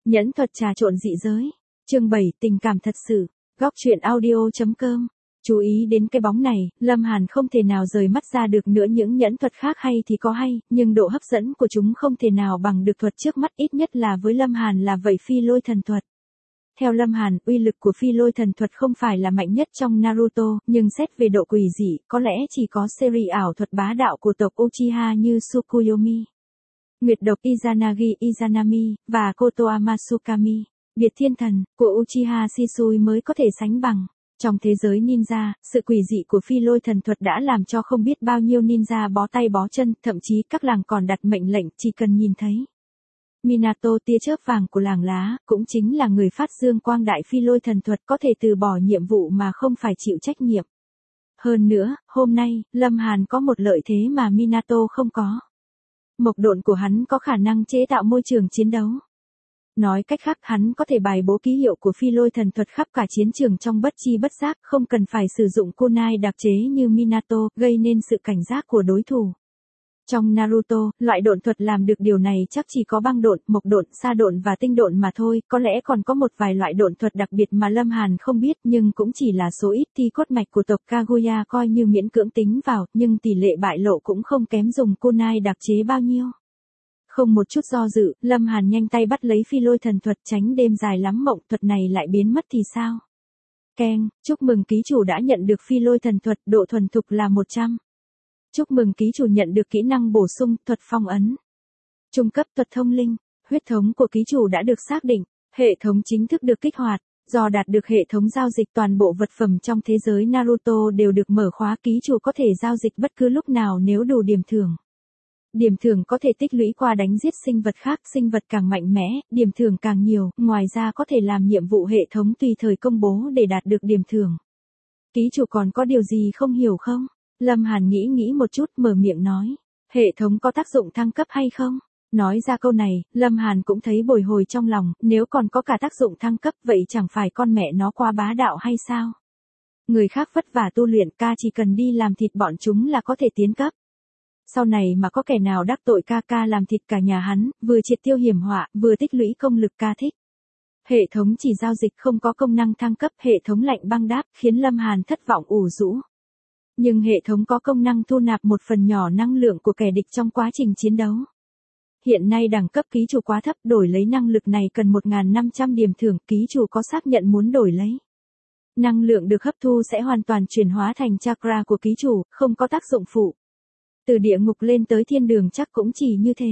Nhẫn thuật trà trộn dị giới. Chương 7, tình cảm thật sự. Góc truyện audio.com. Chú ý đến cái bóng này, Lâm Hàn không thể nào rời mắt ra được nữa. Những nhẫn thuật khác hay thì có hay, nhưng độ hấp dẫn của chúng không thể nào bằng được thuật trước mắt, ít nhất là với Lâm Hàn là vậy. Phi lôi thần thuật. Theo Lâm Hàn, uy lực của phi lôi thần thuật không phải là mạnh nhất trong Naruto, nhưng xét về độ quỷ dị, có lẽ chỉ có series ảo thuật bá đạo của tộc Uchiha như Tsukuyomi, Nguyệt độc Izanagi, và Kotoama Tsukami, Biệt thiên thần, của Uchiha Shisui mới có thể sánh bằng. Trong thế giới ninja, sự quỷ dị của phi lôi thần thuật đã làm cho không biết bao nhiêu ninja bó tay bó chân, thậm chí các làng còn đặt mệnh lệnh chỉ cần nhìn thấy Minato tia chớp vàng của làng lá, cũng chính là người phát dương quang đại phi lôi thần thuật, có thể từ bỏ nhiệm vụ mà không phải chịu trách nhiệm. Hơn nữa, hôm nay, Lâm Hàn có một lợi thế mà Minato không có. Mộc độn của hắn có khả năng chế tạo môi trường chiến đấu. Nói cách khác, hắn có thể bài bố ký hiệu của phi lôi thần thuật khắp cả chiến trường trong bất chi bất giác, không cần phải sử dụng kunai đặc chế như Minato, gây nên sự cảnh giác của đối thủ. Trong Naruto, loại độn thuật làm được điều này chắc chỉ có băng độn, mộc độn, sa độn và tinh độn mà thôi, có lẽ còn có một vài loại độn thuật đặc biệt mà Lâm Hàn không biết, nhưng cũng chỉ là số ít. Thi cốt mạch của tộc Kaguya coi như miễn cưỡng tính vào, nhưng tỷ lệ bại lộ cũng không kém dùng kunai đặc chế bao nhiêu. Không một chút do dự, Lâm Hàn nhanh tay bắt lấy phi lôi thần thuật, tránh đêm dài lắm mộng. Thuật này lại biến mất thì sao? Keng, chúc mừng ký chủ đã nhận được phi lôi thần thuật, độ thuần thục là 100. Chúc mừng ký chủ nhận được kỹ năng bổ sung, thuật phong ấn. Trung cấp thuật thông linh. Huyết thống của ký chủ đã được xác định. Hệ thống chính thức được kích hoạt. Do đạt được hệ thống giao dịch, toàn bộ vật phẩm trong thế giới Naruto đều được mở khóa. Ký chủ có thể giao dịch bất cứ lúc nào nếu đủ điểm thưởng. Điểm thưởng có thể tích lũy qua đánh giết sinh vật khác, sinh vật càng mạnh mẽ, điểm thưởng càng nhiều, ngoài ra có thể làm nhiệm vụ hệ thống tùy thời công bố để đạt được điểm thưởng. Ký chủ còn có điều gì không hiểu không? Lâm Hàn nghĩ một chút, mở miệng nói. Hệ thống có tác dụng thăng cấp hay không? Nói ra câu này, Lâm Hàn cũng thấy bồi hồi trong lòng, nếu còn có cả tác dụng thăng cấp vậy chẳng phải con mẹ nó quá bá đạo hay sao? Người khác vất vả tu luyện, ca chỉ cần đi làm thịt bọn chúng là có thể tiến cấp. Sau này mà có kẻ nào đắc tội ca làm thịt cả nhà hắn, vừa triệt tiêu hiểm họa, vừa tích lũy công lực, ca thích. Hệ thống chỉ giao dịch không có công năng thăng cấp, hệ thống lạnh băng đáp, khiến Lâm Hàn thất vọng ủ rũ. Nhưng hệ thống có công năng thu nạp một phần nhỏ năng lượng của kẻ địch trong quá trình chiến đấu. Hiện nay đẳng cấp ký chủ quá thấp, đổi lấy năng lực này cần 1.500 điểm thưởng, ký chủ có xác nhận muốn đổi lấy. Năng lượng được hấp thu sẽ hoàn toàn chuyển hóa thành chakra của ký chủ, không có tác dụng phụ. Từ địa ngục lên tới thiên đường chắc cũng chỉ như thế.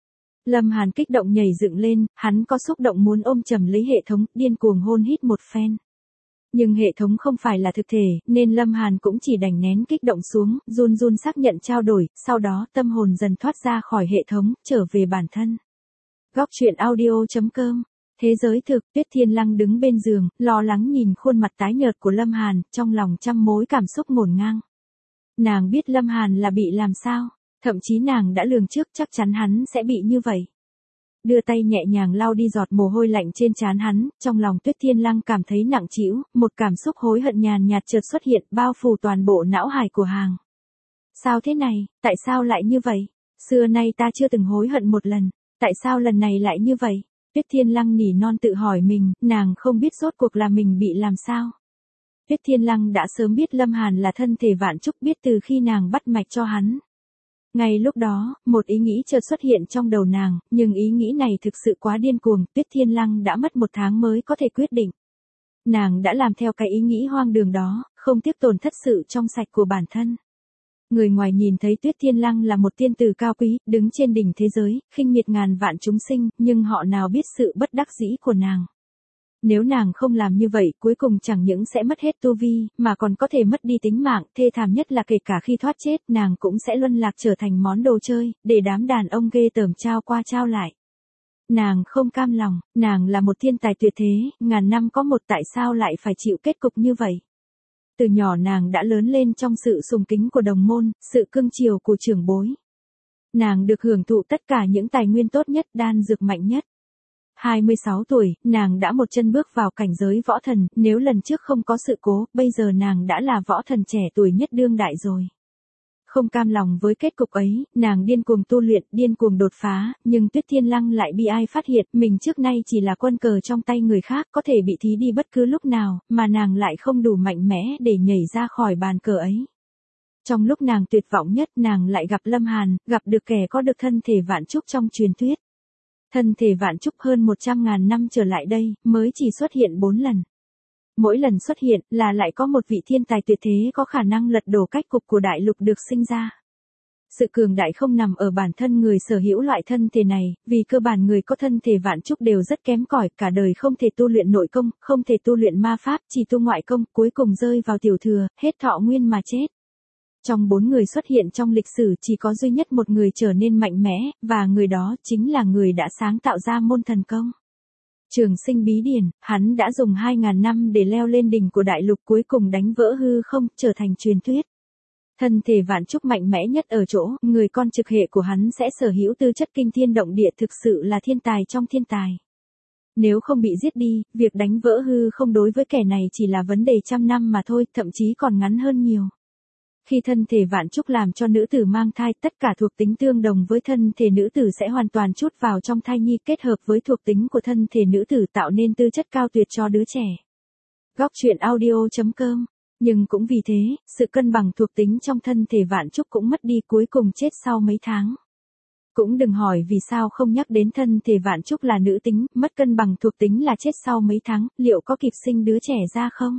Lâm Hàn kích động nhảy dựng lên, hắn có xúc động muốn ôm chầm lấy hệ thống, điên cuồng hôn hít một phen. Nhưng hệ thống không phải là thực thể, nên Lâm Hàn cũng chỉ đành nén kích động xuống, run xác nhận trao đổi, sau đó tâm hồn dần thoát ra khỏi hệ thống, trở về bản thân. Góc truyện audio.com. Thế giới thực, Tuyết Thiên Lăng đứng bên giường, lo lắng nhìn khuôn mặt tái nhợt của Lâm Hàn, trong lòng trăm mối cảm xúc ngổn ngang. Nàng biết Lâm Hàn là bị làm sao, thậm chí nàng đã lường trước chắc chắn hắn sẽ bị như vậy. Đưa tay nhẹ nhàng lau đi giọt mồ hôi lạnh trên trán hắn, trong lòng Tuyết Thiên Lăng cảm thấy nặng trĩu, một cảm xúc hối hận nhàn nhạt chợt xuất hiện, bao phủ toàn bộ não hải của hàng. Sao thế này, tại sao lại như vậy? Xưa nay ta chưa từng hối hận một lần, tại sao lần này lại như vậy? Tuyết Thiên Lăng nỉ non tự hỏi mình, nàng không biết rốt cuộc là mình bị làm sao. Tuyết Thiên Lăng đã sớm biết Lâm Hàn là thân thể vạn trúc, biết từ khi nàng bắt mạch cho hắn. Ngay lúc đó, một ý nghĩ chợt xuất hiện trong đầu nàng, nhưng ý nghĩ này thực sự quá điên cuồng, Tuyết Thiên Lăng đã mất 1 tháng mới có thể quyết định. Nàng đã làm theo cái ý nghĩ hoang đường đó, không tiếc tổn thất sự trong sạch của bản thân. Người ngoài nhìn thấy Tuyết Thiên Lăng là một tiên tử cao quý, đứng trên đỉnh thế giới, khinh miệt ngàn vạn chúng sinh, nhưng họ nào biết sự bất đắc dĩ của nàng. Nếu nàng không làm như vậy, cuối cùng chẳng những sẽ mất hết tu vi, mà còn có thể mất đi tính mạng, thê thảm nhất là kể cả khi thoát chết, nàng cũng sẽ luân lạc trở thành món đồ chơi, để đám đàn ông ghê tởm trao qua trao lại. Nàng không cam lòng, nàng là một thiên tài tuyệt thế, ngàn năm có một, tại sao lại phải chịu kết cục như vậy? Từ nhỏ nàng đã lớn lên trong sự sùng kính của đồng môn, sự cưng chiều của trưởng bối. Nàng được hưởng thụ tất cả những tài nguyên tốt nhất, đan dược mạnh nhất. 26 tuổi, nàng đã một chân bước vào cảnh giới võ thần, nếu lần trước không có sự cố, bây giờ nàng đã là võ thần trẻ tuổi nhất đương đại rồi. Không cam lòng với kết cục ấy, nàng điên cuồng tu luyện, điên cuồng đột phá, nhưng Tuyết Thiên Lăng lại bi ai phát hiện mình trước nay chỉ là quân cờ trong tay người khác, có thể bị thí đi bất cứ lúc nào, mà nàng lại không đủ mạnh mẽ để nhảy ra khỏi bàn cờ ấy. Trong lúc nàng tuyệt vọng nhất, nàng lại gặp Lâm Hàn, gặp được kẻ có được thân thể vạn trúc trong truyền thuyết. Thân thể vạn trúc hơn 100.000 năm trở lại đây, mới chỉ xuất hiện 4 lần. Mỗi lần xuất hiện là lại có một vị thiên tài tuyệt thế có khả năng lật đổ cách cục của đại lục được sinh ra. Sự cường đại không nằm ở bản thân người sở hữu loại thân thể này, vì cơ bản người có thân thể vạn trúc đều rất kém cỏi, cả đời không thể tu luyện nội công, không thể tu luyện ma pháp, chỉ tu ngoại công, cuối cùng rơi vào tiểu thừa, hết thọ nguyên mà chết. Trong 4 người xuất hiện trong lịch sử chỉ có duy nhất một người trở nên mạnh mẽ, và người đó chính là người đã sáng tạo ra môn thần công. Trường Sinh Bí Điển, hắn đã dùng 2.000 năm để leo lên đỉnh của đại lục, cuối cùng đánh vỡ hư không, trở thành truyền thuyết. Thân thể vạn trúc mạnh mẽ nhất ở chỗ, người con trực hệ của hắn sẽ sở hữu tư chất kinh thiên động địa, thực sự là thiên tài trong thiên tài. Nếu không bị giết đi, việc đánh vỡ hư không đối với kẻ này chỉ là vấn đề trăm năm mà thôi, thậm chí còn ngắn hơn nhiều. Khi thân thể vạn trúc làm cho nữ tử mang thai, tất cả thuộc tính tương đồng với thân thể nữ tử sẽ hoàn toàn trút vào trong thai nhi, kết hợp với thuộc tính của thân thể nữ tử tạo nên tư chất cao tuyệt cho đứa trẻ. Góc truyện audio.com. Nhưng cũng vì thế, sự cân bằng thuộc tính trong thân thể vạn trúc cũng mất đi, cuối cùng chết sau mấy tháng. Cũng đừng hỏi vì sao không nhắc đến thân thể vạn trúc là nữ tính, mất cân bằng thuộc tính là chết sau mấy tháng, liệu có kịp sinh đứa trẻ ra không?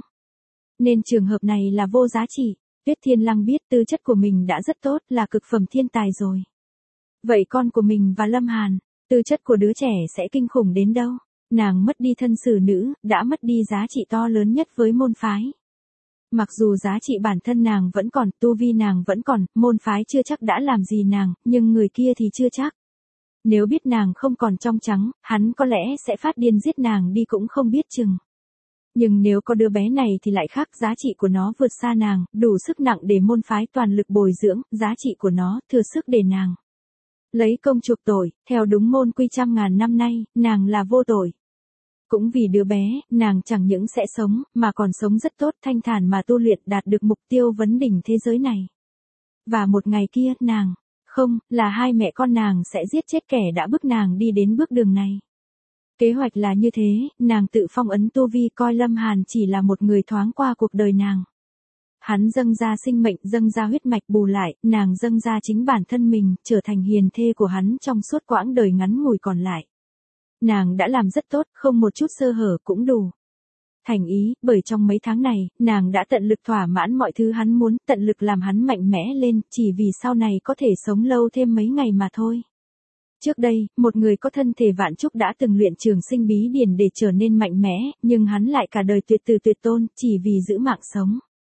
Nên trường hợp này là vô giá trị. Tuyết Thiên Lăng biết tư chất của mình đã rất tốt, là cực phẩm thiên tài rồi. Vậy con của mình và Lâm Hàn, tư chất của đứa trẻ sẽ kinh khủng đến đâu? Nàng mất đi thân xử nữ, đã mất đi giá trị to lớn nhất với môn phái. Mặc dù giá trị bản thân nàng vẫn còn, tu vi nàng vẫn còn, môn phái chưa chắc đã làm gì nàng, nhưng người kia thì chưa chắc. Nếu biết nàng không còn trong trắng, hắn có lẽ sẽ phát điên giết nàng đi cũng không biết chừng. Nhưng nếu có đứa bé này thì lại khác, giá trị của nó vượt xa nàng, đủ sức nặng để môn phái toàn lực bồi dưỡng, giá trị của nó thừa sức để nàng lấy công chuộc tội, theo đúng môn quy 100.000 năm nay, nàng là vô tội. Cũng vì đứa bé, nàng chẳng những sẽ sống, mà còn sống rất tốt, thanh thản mà tu luyện, đạt được mục tiêu vấn đỉnh thế giới này. Và một ngày kia, nàng, không, là hai mẹ con nàng sẽ giết chết kẻ đã bức nàng đi đến bước đường này. Kế hoạch là như thế, nàng tự phong ấn tu vi, coi Lâm Hàn chỉ là một người thoáng qua cuộc đời nàng. Hắn dâng ra sinh mệnh, dâng ra huyết mạch, bù lại, nàng dâng ra chính bản thân mình, trở thành hiền thê của hắn trong suốt quãng đời ngắn ngủi còn lại. Nàng đã làm rất tốt, không một chút sơ hở cũng đủ. Thành ý, bởi trong mấy tháng này, nàng đã tận lực thỏa mãn mọi thứ hắn muốn, tận lực làm hắn mạnh mẽ lên, chỉ vì sau này có thể sống lâu thêm mấy ngày mà thôi. Trước đây, một người có thân thể vạn trúc đã từng luyện Trường Sinh Bí Điển để trở nên mạnh mẽ, nhưng hắn lại cả đời tuyệt tử tuyệt tôn, chỉ vì giữ mạng sống.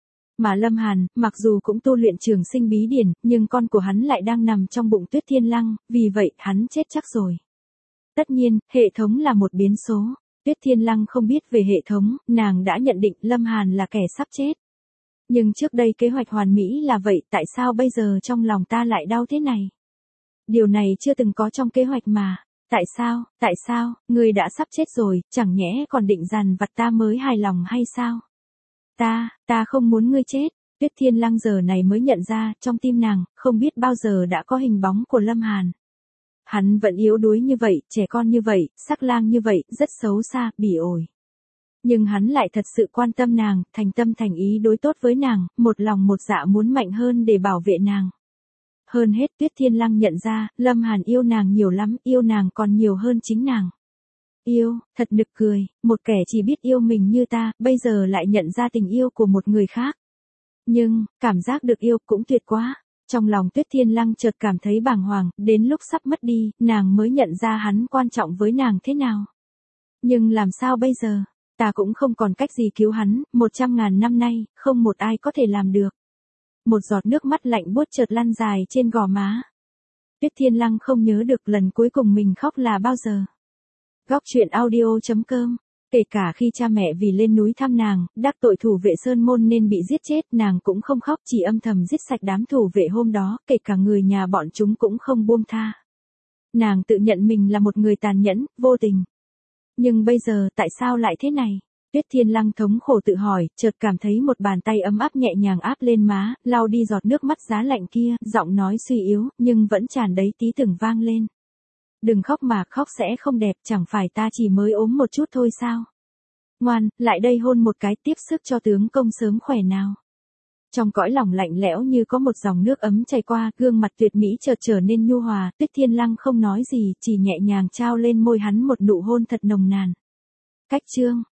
Mà Lâm Hàn, mặc dù cũng tu luyện Trường Sinh Bí Điển, nhưng con của hắn lại đang nằm trong bụng Tuyết Thiên Lăng, vì vậy, hắn chết chắc rồi. Tất nhiên, hệ thống là một biến số. Tuyết Thiên Lăng không biết về hệ thống, nàng đã nhận định Lâm Hàn là kẻ sắp chết. Nhưng trước đây kế hoạch hoàn mỹ là vậy, tại sao bây giờ trong lòng ta lại đau thế này? Điều này chưa từng có trong kế hoạch mà. Tại sao, ngươi đã sắp chết rồi, chẳng nhẽ còn định dằn vặt ta mới hài lòng hay sao? Ta không muốn ngươi chết. Tuyết Thiên Lăng giờ này mới nhận ra, trong tim nàng, không biết bao giờ đã có hình bóng của Lâm Hàn. Hắn vẫn yếu đuối như vậy, trẻ con như vậy, sắc lang như vậy, rất xấu xa, bỉ ổi. Nhưng hắn lại thật sự quan tâm nàng, thành tâm thành ý đối tốt với nàng, một lòng một dạ muốn mạnh hơn để bảo vệ nàng. Hơn hết, Tuyết Thiên Lăng nhận ra, Lâm Hàn yêu nàng nhiều lắm, yêu nàng còn nhiều hơn chính nàng. Yêu, thật nực cười, một kẻ chỉ biết yêu mình như ta, bây giờ lại nhận ra tình yêu của một người khác. Nhưng, cảm giác được yêu cũng tuyệt quá. Trong lòng Tuyết Thiên Lăng chợt cảm thấy bàng hoàng, đến lúc sắp mất đi, nàng mới nhận ra hắn quan trọng với nàng thế nào. Nhưng làm sao bây giờ? Ta cũng không còn cách gì cứu hắn, 100.000 năm nay, không một ai có thể làm được. Một giọt nước mắt lạnh buốt chợt lăn dài trên gò má. Tuyết Thiên Lăng không nhớ được lần cuối cùng mình khóc là bao giờ. Góc truyện audio.com. Kể cả khi cha mẹ vì lên núi thăm nàng, đắc tội thủ vệ Sơn Môn nên bị giết chết, nàng cũng không khóc, chỉ âm thầm giết sạch đám thủ vệ hôm đó, kể cả người nhà bọn chúng cũng không buông tha. Nàng tự nhận mình là một người tàn nhẫn, vô tình. Nhưng bây giờ, tại sao lại thế này? Tuyết Thiên Lăng thống khổ tự hỏi, chợt cảm thấy một bàn tay ấm áp nhẹ nhàng áp lên má, lau đi giọt nước mắt giá lạnh kia, giọng nói suy yếu, nhưng vẫn tràn đầy tí từng vang lên. Đừng khóc mà, khóc sẽ không đẹp, chẳng phải ta chỉ mới ốm một chút thôi sao? Ngoan, lại đây hôn một cái, tiếp sức cho tướng công sớm khỏe nào. Trong cõi lòng lạnh lẽo như có một dòng nước ấm chảy qua, gương mặt tuyệt mỹ chợt trở nên nhu hòa, Tuyết Thiên Lăng không nói gì, chỉ nhẹ nhàng trao lên môi hắn một nụ hôn thật nồng nàn. Cách chương